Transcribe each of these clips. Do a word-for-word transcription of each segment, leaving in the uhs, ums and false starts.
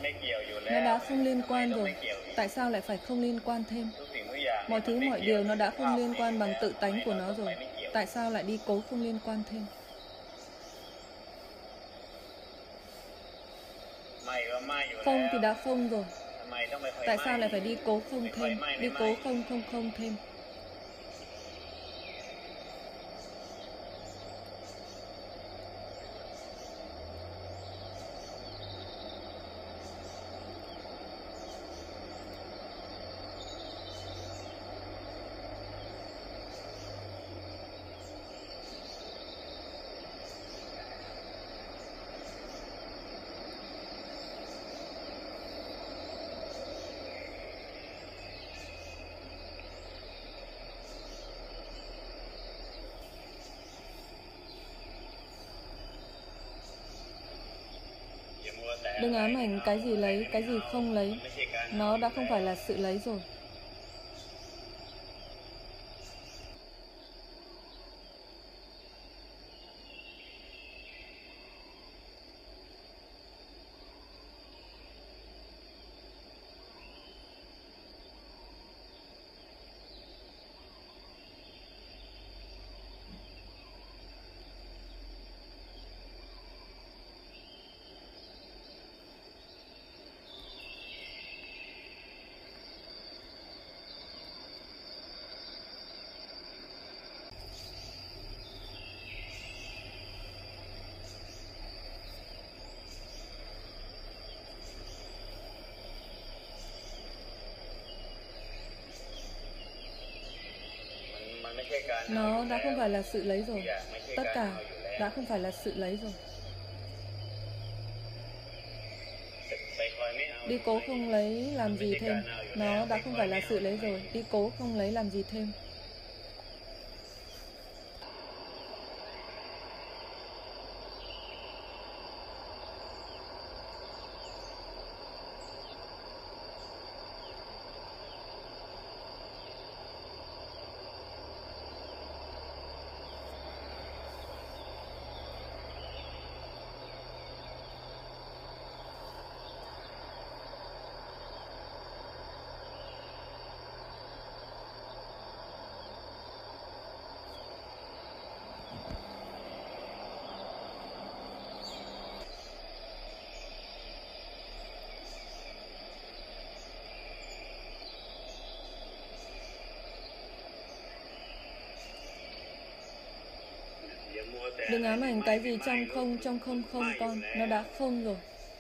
Nó đã không liên quan rồi, tại sao lại phải không liên quan thêm? Mọi thứ mọi điều nó đã không liên quan bằng tự tánh của nó rồi, tại sao lại đi cố không liên quan thêm? Không thì đã không rồi, tại sao lại phải đi cố không thêm, đi cố không không không thêm? Đừng ám ảnh cái gì lấy, cái gì không lấy. Nó đã không phải là sự lấy rồi. Nó đã không phải là sự lấy rồi. Tất cả đã không phải là sự lấy rồi. Đi cố không lấy làm gì thêm. Nó đã không phải là sự lấy rồi. Đi cố không lấy làm gì thêm. Đừng ám ảnh cái gì trong không, trong không không con. Nó đã không rồi.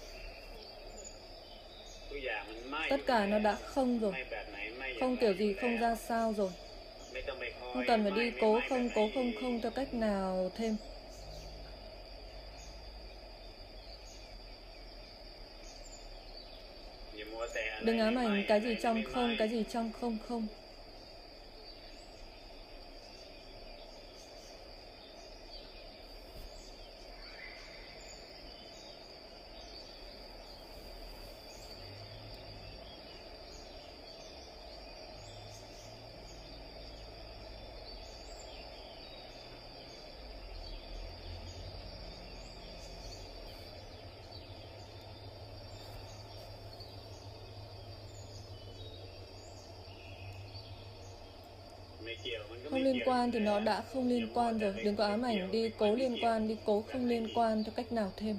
Tất cả nó đã không rồi. Không kiểu gì, không ra sao rồi. Không cần phải đi cố không, cố không không theo cách nào thêm. Đừng ám ảnh cái gì trong không, cái gì trong không không. Không liên quan thì nó đã không liên quan rồi. Đừng có ám ảnh đi cố liên quan, đi cố không liên quan theo cách nào thêm.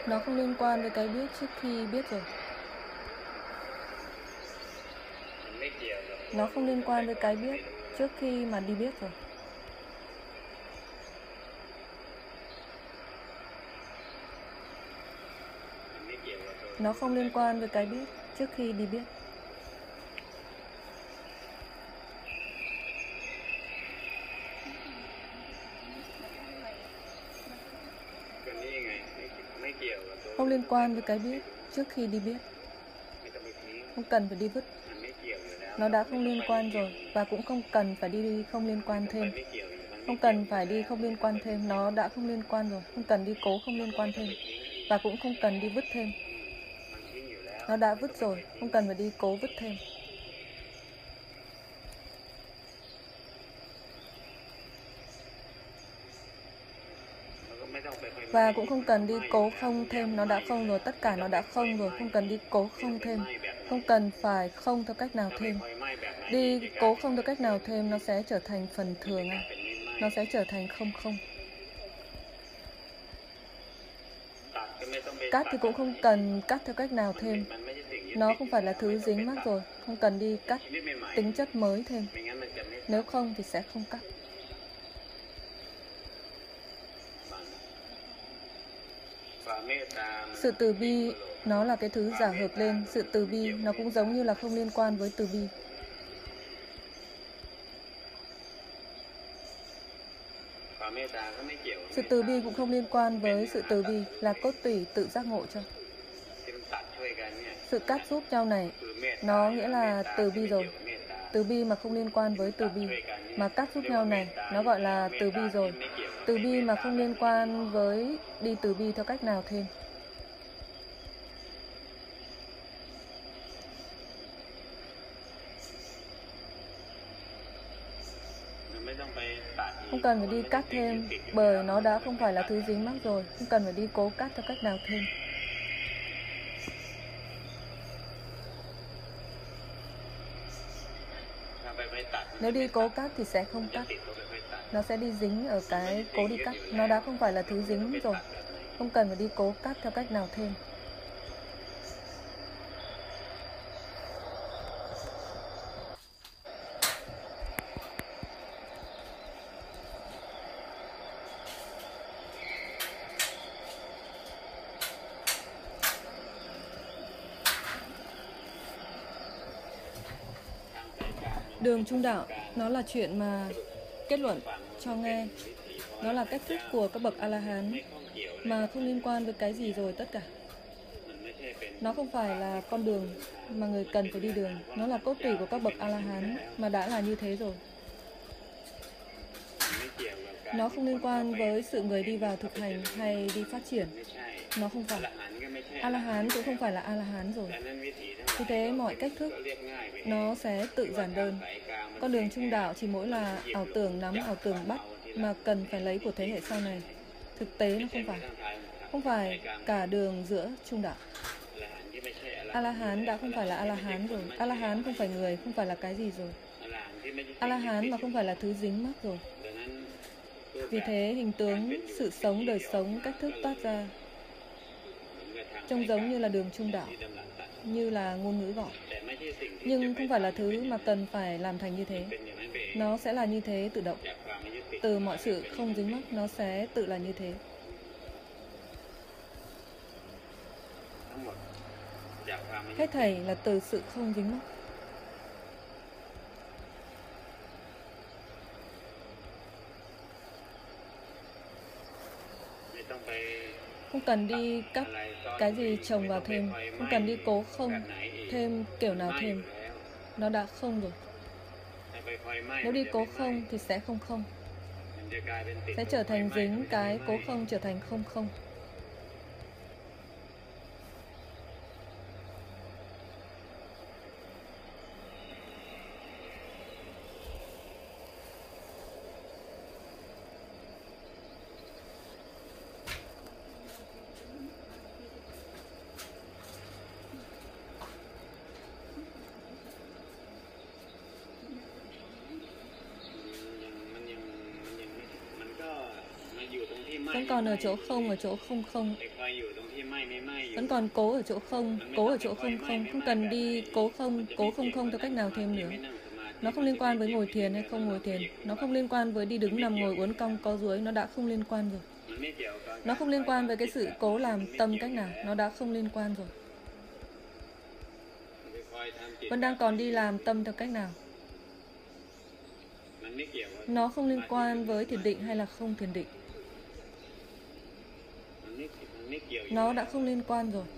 Nó không liên quan với cái biết trước khi biết rồi. Nó không liên quan với cái biết trước khi mà đi biết rồi. Nó không liên quan với cái biết trước khi đi biết. Không liên quan với cái biết trước khi đi biết. Không cần phải đi vứt. Nó đã không liên quan rồi và cũng không cần phải đi không liên quan thêm. Không cần phải đi không liên quan thêm. Nó đã không liên quan rồi. Không cần đi cố không liên quan thêm. Và cũng không cần đi vứt thêm. Nó đã vứt rồi. Không cần phải đi cố vứt thêm. Và cũng không cần đi cố không thêm. Nó đã không rồi. Tất cả nó đã không rồi. Không cần đi cố không thêm. Không cần phải không theo cách nào thêm. Đi cố không theo cách nào thêm, nó sẽ trở thành phần thường. Nó sẽ trở thành không không. Cắt thì cũng không cần cắt theo cách nào thêm. Nó không phải là thứ dính mắc rồi. Không cần đi cắt tính chất mới thêm. Nếu không thì sẽ không cắt. Sự từ bi nó là cái thứ giả hợp lên. Sự từ bi nó cũng giống như là không liên quan với từ bi. Sự từ bi cũng không liên quan với sự từ bi, là cốt tủy tự giác ngộ cho. Sự cắt giúp nhau này, nó nghĩa là từ bi rồi. Từ bi mà không liên quan với từ bi, mà cắt giúp nhau này, nó gọi là từ bi rồi. Từ bi mà không liên quan với đi từ bi theo cách nào thêm. Không cần phải đi cắt thêm, bởi nó đã không phải là thứ dính mắc rồi. Không cần phải đi cố cắt theo cách nào thêm. Nếu đi cố cắt thì sẽ không cắt. Nó sẽ đi dính ở cái cố đi cắt. Nó đã không phải là thứ dính rồi. Không cần phải đi cố cắt theo cách nào thêm. Đường trung đạo, nó là chuyện mà kết luận cho nghe. Nó là cách thức của các bậc A-la-hán mà không liên quan với cái gì rồi tất cả. Nó không phải là con đường mà người cần phải đi đường. Nó là cốt tủy của các bậc A-la-hán mà đã là như thế rồi. Nó không liên quan với sự người đi vào thực hành hay đi phát triển. Nó không phải. A-la-hán cũng không phải là A-la-hán rồi. Vì thế mọi cách thức nó sẽ tự giản đơn. Con đường trung đạo chỉ mỗi là ảo tưởng nắm, ảo tưởng bắt mà cần phải lấy của thế hệ sau này. Thực tế nó không phải. Không phải cả đường giữa trung đạo. A-la-hán đã không phải là A-la-hán rồi. A-la-hán không phải người, không phải là cái gì rồi. A-la-hán mà không phải là thứ dính mắc rồi. Vì thế hình tướng, sự sống, đời sống, cách thức toát ra trông giống như là đường trung đạo, như là ngôn ngữ gọi. Nhưng không phải là thứ mà cần phải làm thành như thế. Nó sẽ là như thế tự động. Từ mọi sự không dính mắc, nó sẽ tự là như thế. Hết thảy là từ sự không dính mắc. Không cần đi cắt cái gì trồng vào thêm. Không cần đi cố không thêm kiểu nào thêm. Nó đã không rồi. Nếu đi cố không thì sẽ không không. Sẽ trở thành dính cái cố không trở thành không không. Vẫn còn ở chỗ không, ở chỗ không không. Vẫn còn cố ở chỗ không, cố ở chỗ không không, không cần đi cố không, cố không không theo cách nào thêm nữa. Nó không liên quan với ngồi thiền hay không ngồi thiền. Nó không liên quan với đi đứng nằm ngồi uốn cong co duỗi, nó đã không liên quan rồi. Nó không liên quan với cái sự cố làm tâm cách nào, nó đã không liên quan rồi. Vẫn đang còn đi làm tâm theo cách nào. Nó không liên quan với thiền định hay là không thiền định. Nó đã không liên quan rồi.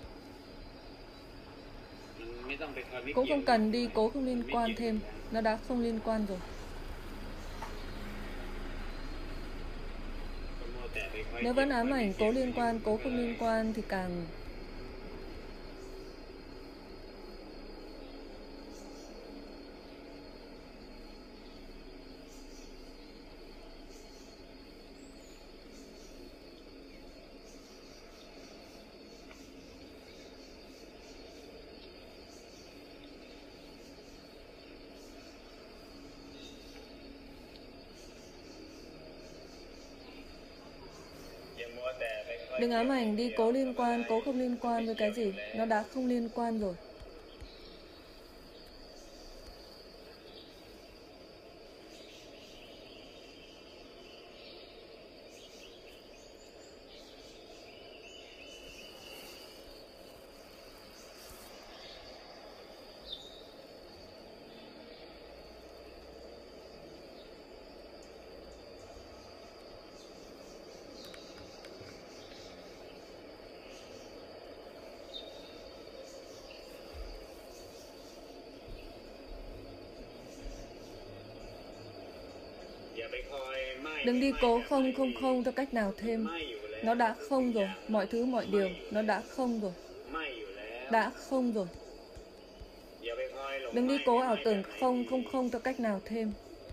Cũng không cần đi cố không liên quan thêm. Nó đã không liên quan rồi. Nếu vẫn ám ảnh cố liên quan, cố không liên quan thì càng đừng ám ảnh đi cố liên quan, cố không liên quan với cái gì. Nó đã không liên quan rồi. Đừng đi cố không không không theo cách nào thêm. Nó đã không rồi. Mọi thứ mọi điều nó đã không rồi. Đã không rồi. Đừng đi cố ảo tưởng không không không theo cách nào thêm.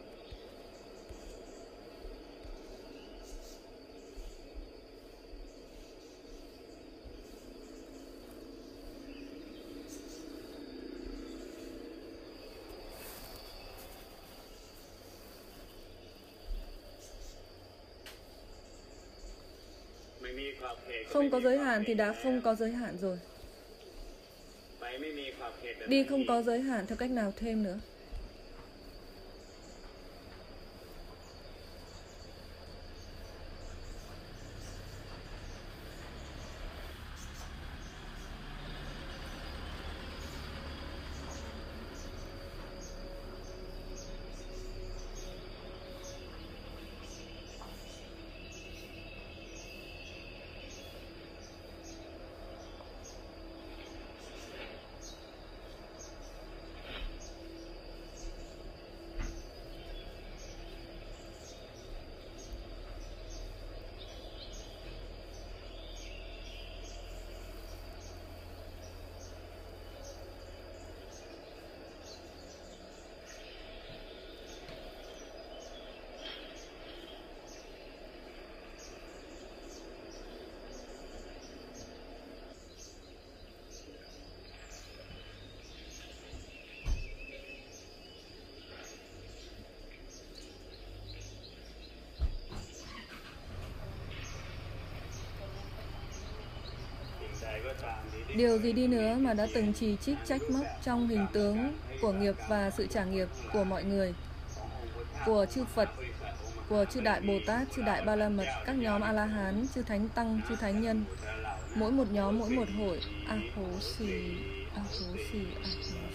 Không có giới hạn thì đã không có giới hạn rồi. Đi không có giới hạn theo cách nào thêm nữa. Điều gì đi nữa mà đã từng chỉ trích trách móc trong hình tướng của nghiệp và sự trả nghiệp của mọi người, của chư Phật, của chư Đại Bồ Tát, chư Đại Ba La Mật, các nhóm A-la-hán, chư Thánh Tăng, chư Thánh Nhân, mỗi một nhóm, mỗi một hội. A hố xì, a hố xì, a hố.